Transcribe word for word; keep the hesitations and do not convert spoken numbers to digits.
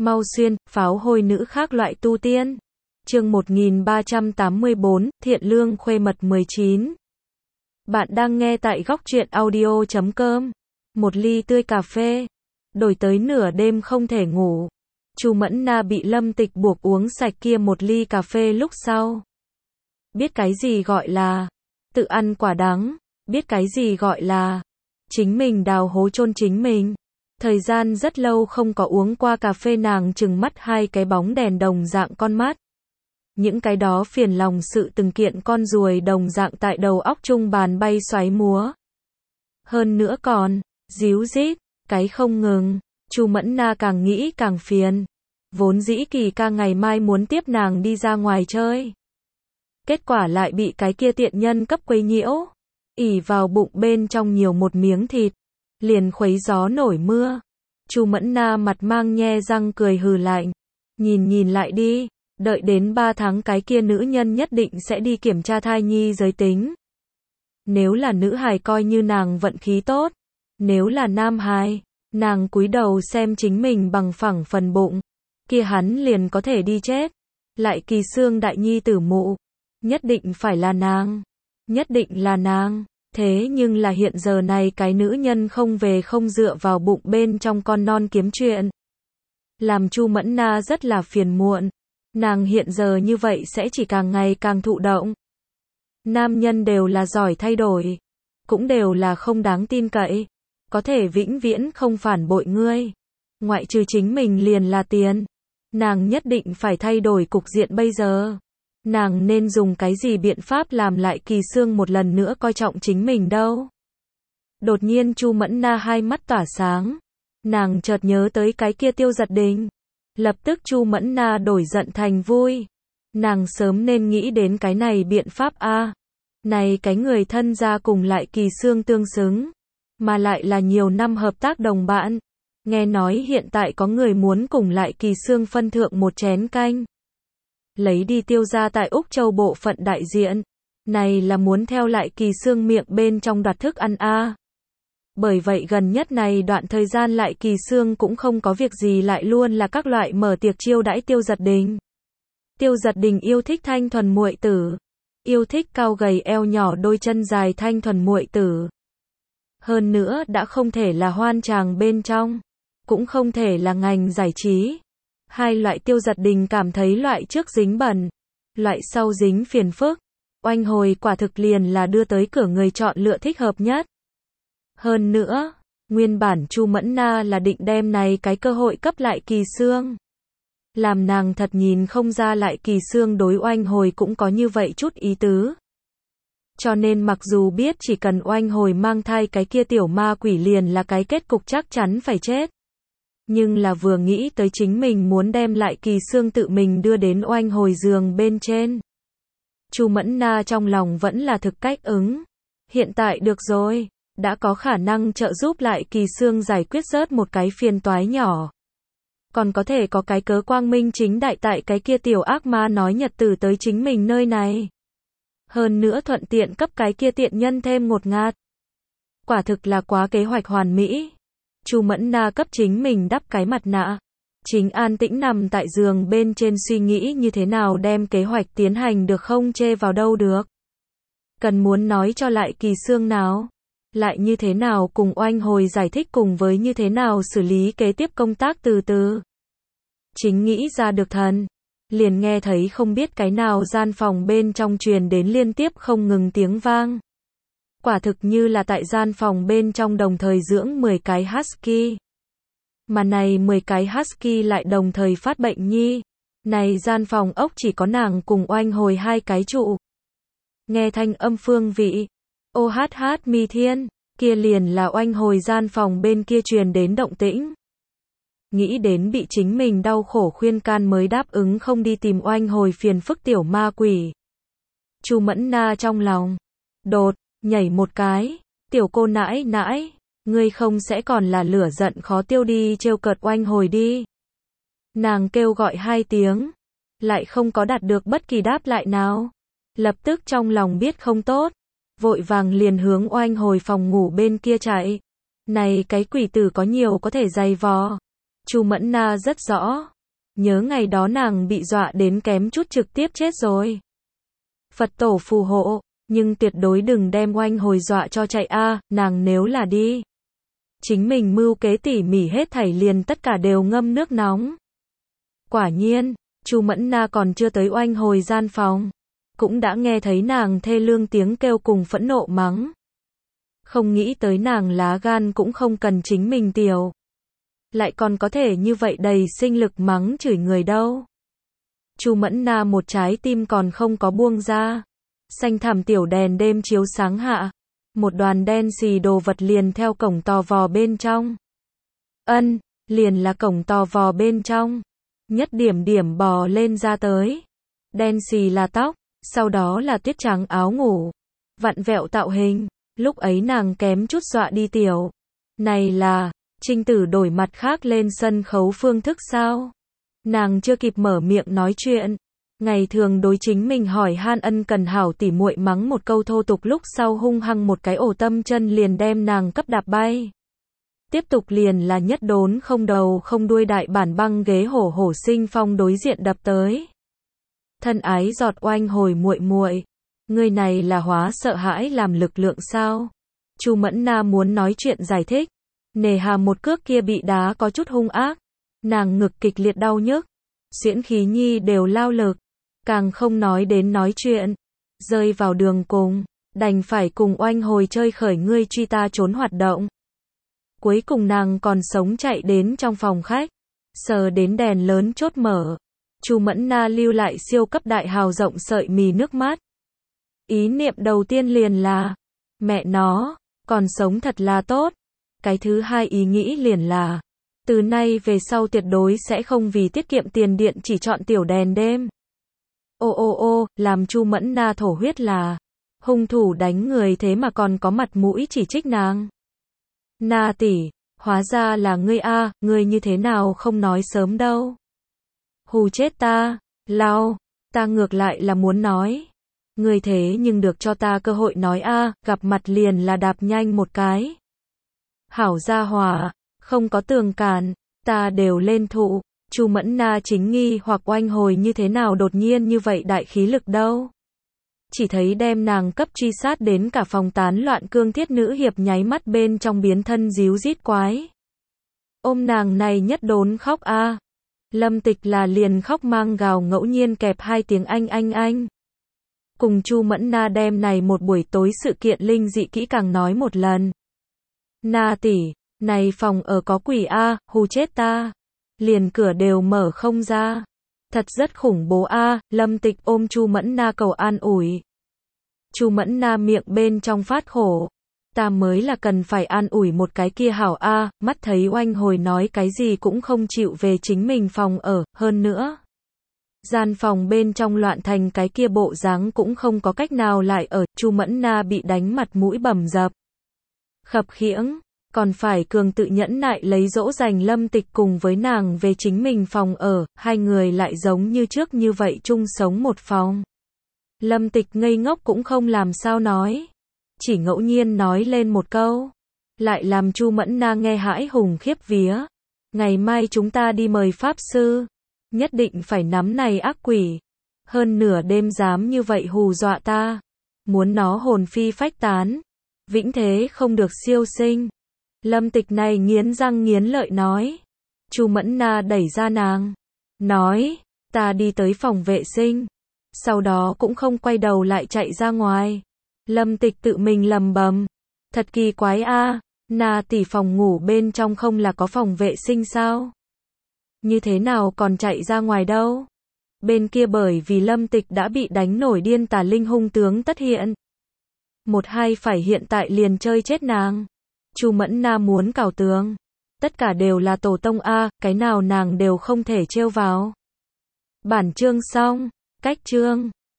Mau xuyên, pháo hôi nữ khác loại tu tiên. Chương một nghìn ba trăm tám mươi bốn, Thiện Lương Khuê Mật mười chín. Bạn đang nghe tại góc truyện audio chấm com. Một ly tươi cà phê. Đổi tới nửa đêm không thể ngủ. Chu Mẫn Na bị Lâm Tịch buộc uống sạch kia một ly cà phê lúc sau. Biết cái gì gọi là tự ăn quả đắng, biết cái gì gọi là chính mình đào hố chôn chính mình. Thời gian rất lâu không có uống qua cà phê, nàng trừng mắt hai cái bóng đèn đồng dạng con mắt. Những cái đó phiền lòng sự từng kiện con ruồi đồng dạng tại đầu óc trung bàn bay xoáy múa. Hơn nữa còn díu dít, cái không ngừng. Chu Mẫn Na càng nghĩ càng phiền. Vốn dĩ Kỳ ca ngày mai muốn tiếp nàng đi ra ngoài chơi. Kết quả lại bị cái kia tiện nhân cấp quấy nhiễu. ỉ vào bụng bên trong nhiều một miếng thịt, liền khuấy gió nổi mưa. Chu Mẫn Na mặt mang nhe răng cười hừ lạnh. Nhìn nhìn lại đi, đợi đến ba tháng cái kia nữ nhân nhất định sẽ đi kiểm tra thai nhi giới tính. Nếu là nữ hài coi như nàng vận khí tốt. Nếu là nam hài, nàng cúi đầu xem chính mình bằng phẳng phần bụng. Kia hắn liền có thể đi chết. Lại Kỳ Xương đại nhi tử mụ. Nhất định phải là nàng. Nhất định là nàng. Thế nhưng là hiện giờ này cái nữ nhân không về không dựa vào bụng bên trong con non kiếm chuyện. Làm Chu Mẫn Na rất là phiền muộn. Nàng hiện giờ như vậy sẽ chỉ càng ngày càng thụ động. Nam nhân đều là giỏi thay đổi. Cũng đều là không đáng tin cậy. Có thể vĩnh viễn không phản bội ngươi. Ngoại trừ chính mình liền là tiền. Nàng nhất định phải thay đổi cục diện bây giờ. Nàng nên dùng cái gì biện pháp làm lại Kỳ Xương một lần nữa coi trọng chính mình đâu. Đột nhiên Chu Mẫn Na hai mắt tỏa sáng. Nàng chợt nhớ tới cái kia Tiêu Giật Đình. Lập tức Chu Mẫn Na đổi giận thành vui. Nàng sớm nên nghĩ đến cái này biện pháp a. À, này cái người thân gia cùng lại Kỳ Xương tương xứng. Mà lại là nhiều năm hợp tác đồng bạn. Nghe nói hiện tại có người muốn cùng lại Kỳ Xương phân thượng một chén canh. Lấy đi Tiêu gia tại Úc Châu bộ phận đại diện. Này là muốn theo lại Kỳ Xương miệng bên trong đoạt thức ăn a. À. Bởi vậy gần nhất này đoạn thời gian lại Kỳ Xương cũng không có việc gì lại luôn là các loại mở tiệc chiêu đãi Tiêu Giật Đình. Tiêu Giật Đình yêu thích thanh thuần muội tử. Yêu thích cao gầy eo nhỏ đôi chân dài thanh thuần muội tử. Hơn nữa đã không thể là hoan tràng bên trong. Cũng không thể là ngành giải trí. Hai loại Tiêu Giật Đình cảm thấy loại trước dính bẩn. Loại sau dính phiền phức. Oanh hồi quả thực liền là đưa tới cửa người chọn lựa thích hợp nhất. Hơn nữa, nguyên bản Chu Mẫn Na là định đem này cái cơ hội cấp lại Kỳ Xương. Làm nàng thật nhìn không ra lại Kỳ Xương đối oanh hồi cũng có như vậy chút ý tứ. Cho nên mặc dù biết chỉ cần oanh hồi mang thai cái kia tiểu ma quỷ liền là cái kết cục chắc chắn phải chết. Nhưng là vừa nghĩ tới chính mình muốn đem lại Kỳ Xương tự mình đưa đến oanh hồi giường bên trên. Chu Mẫn Na trong lòng vẫn là thực cách ứng. Hiện tại được rồi, đã có khả năng trợ giúp lại Kỳ Xương giải quyết rớt một cái phiền toái nhỏ. Còn có thể có cái cớ quang minh chính đại tại cái kia tiểu ác ma nói nhật tử tới chính mình nơi này. Hơn nữa thuận tiện cấp cái kia tiện nhân thêm ngột ngạt. Quả thực là quá kế hoạch hoàn mỹ. Chu Mẫn Na cấp chính mình đắp cái mặt nạ. Chính an tĩnh nằm tại giường bên trên suy nghĩ như thế nào đem kế hoạch tiến hành được không chê vào đâu được. Cần muốn nói cho lại Kỳ Xương nào. Lại như thế nào cùng oanh hồi giải thích cùng với như thế nào xử lý kế tiếp công tác từ từ. Chính nghĩ ra được thần. Liền nghe thấy không biết cái nào gian phòng bên trong truyền đến liên tiếp không ngừng tiếng vang. Quả thực như là tại gian phòng bên trong đồng thời dưỡng mười cái husky. Mà này mười cái husky lại đồng thời phát bệnh nhi. Này gian phòng ốc chỉ có nàng cùng oanh hồi hai cái trụ. Nghe thanh âm phương vị. Ô hát hát mi thiên, kia liền là oanh hồi gian phòng bên kia truyền đến động tĩnh. Nghĩ đến bị chính mình đau khổ khuyên can mới đáp ứng không đi tìm oanh hồi phiền phức tiểu ma quỷ. Chu Mẫn Na trong lòng đột nhảy một cái, tiểu cô nãi nãi, ngươi không sẽ còn là lửa giận khó tiêu đi trêu cợt oanh hồi đi. Nàng kêu gọi hai tiếng, lại không có đạt được bất kỳ đáp lại nào. Lập tức trong lòng biết không tốt, vội vàng liền hướng oanh hồi phòng ngủ bên kia chạy. Này cái quỷ tử có nhiều có thể dày vò. Chu Mẫn Na rất rõ. Nhớ ngày đó nàng bị dọa đến kém chút trực tiếp chết rồi. Phật tổ phù hộ, nhưng tuyệt đối đừng đem Oanh Hồi dọa cho chạy a, nàng nếu là đi. Chính mình mưu kế tỉ mỉ hết thảy liền tất cả đều ngâm nước nóng. Quả nhiên, Chu Mẫn Na còn chưa tới Oanh Hồi gian phòng, cũng đã nghe thấy nàng thê lương tiếng kêu cùng phẫn nộ mắng. Không nghĩ tới nàng lá gan cũng không cần chính mình tiểu. Lại còn có thể như vậy đầy sinh lực mắng chửi người đâu. Chu Mẫn Na một trái tim còn không có buông ra. Xanh thẳm tiểu đèn đêm chiếu sáng hạ. Một đoàn đen xì đồ vật liền theo cổng tò vò bên trong. Ân, liền là cổng tò vò bên trong. Nhất điểm điểm bò lên ra tới. Đen xì là tóc, sau đó là tuyết trắng áo ngủ. Vặn vẹo tạo hình, lúc ấy nàng kém chút dọa đi tiểu. Này là, Trinh Tử đổi mặt khác lên sân khấu phương thức sao? Nàng chưa kịp mở miệng nói chuyện. Ngày thường đối chính mình hỏi han ân cần hảo tỉ muội mắng một câu thô tục lúc sau hung hăng một cái ổ tâm chân liền đem nàng cấp đạp bay. Tiếp tục liền là nhất đốn không đầu không đuôi đại bản băng ghế hổ hổ sinh phong đối diện đập tới. Thân ái giọt Oanh Hồi muội muội, người này là hóa sợ hãi làm lực lượng sao? Chu Mẫn Na muốn nói chuyện giải thích, nề hà một cước kia bị đá có chút hung ác, nàng ngực kịch liệt đau nhức, xuyễn khí nhi đều lao lực, càng không nói đến nói chuyện, rơi vào đường cùng, đành phải cùng Oanh Hồi chơi khởi ngươi truy ta trốn hoạt động. Cuối cùng nàng còn sống chạy đến trong phòng khách, sờ đến đèn lớn chốt mở. Chu Mẫn Na lưu lại siêu cấp đại hào rộng sợi mì nước mắt. Ý niệm đầu tiên liền là, mẹ nó, còn sống thật là tốt. Cái thứ hai ý nghĩ liền là, từ nay về sau tuyệt đối sẽ không vì tiết kiệm tiền điện chỉ chọn tiểu đèn đêm. Ô ô ô, làm Chu Mẫn Na thổ huyết là, hung thủ đánh người thế mà còn có mặt mũi chỉ trích nàng. Na tỷ, hóa ra là ngươi a, ngươi như thế nào không nói sớm đâu. Hù chết ta, lao, ta ngược lại là muốn nói. Ngươi thế nhưng được cho ta cơ hội nói a, gặp mặt liền là đạp nhanh một cái. Hảo gia hỏa, không có tường cản, ta đều lên thụ. Chu Mẫn Na chính nghi hoặc Oanh Hồi như thế nào đột nhiên như vậy đại khí lực đâu. Chỉ thấy đem nàng cấp truy sát đến cả phòng tán loạn cương thiết nữ hiệp nháy mắt bên trong biến thân díu rít quái. Ôm nàng này nhất đốn khóc a. Lâm Tịch là liền khóc mang gào ngẫu nhiên kẹp hai tiếng anh anh anh. Cùng Chu Mẫn Na đem này một buổi tối sự kiện linh dị kỹ càng nói một lần. Na tỷ, này phòng ở có quỷ a, hù chết ta. Liền cửa đều mở không ra. Thật rất khủng bố a, Lâm Tịch ôm Chu Mẫn Na cầu an ủi. Chu Mẫn Na miệng bên trong phát khổ. Ta mới là cần phải an ủi một cái kia hảo a, mắt thấy Oanh Hồi nói cái gì cũng không chịu về chính mình phòng ở, hơn nữa. Gian phòng bên trong loạn thành cái kia bộ dáng cũng không có cách nào lại ở, Chu Mẫn Na bị đánh mặt mũi bầm dập. Khập khiễng, còn phải cường tự nhẫn nại lấy dỗ dành Lâm Tịch cùng với nàng về chính mình phòng ở, hai người lại giống như trước như vậy chung sống một phòng. Lâm Tịch ngây ngốc cũng không làm sao nói. Chỉ ngẫu nhiên nói lên một câu. Lại làm Chu Mẫn Na nghe hãi hùng khiếp vía. Ngày mai chúng ta đi mời Pháp Sư. Nhất định phải nắm này ác quỷ. Hơn nửa đêm dám như vậy hù dọa ta. Muốn nó hồn phi phách tán. Vĩnh thế không được siêu sinh. Lâm Tịch này nghiến răng nghiến lợi nói. Chu Mẫn Na đẩy ra nàng. Nói, ta đi tới phòng vệ sinh. Sau đó cũng không quay đầu lại chạy ra ngoài. Lâm Tịch tự mình lầm bầm. Thật kỳ quái a, Na tỷ phòng ngủ bên trong không là có phòng vệ sinh sao? Như thế nào còn chạy ra ngoài đâu? Bên kia bởi vì Lâm Tịch đã bị đánh nổi điên tà linh hung tướng tất hiện. Một hai phải hiện tại liền chơi chết nàng. Chu Mẫn Na muốn cào tường. Tất cả đều là tổ tông a, cái nào nàng đều không thể trêu vào. Bản chương xong, cách chương.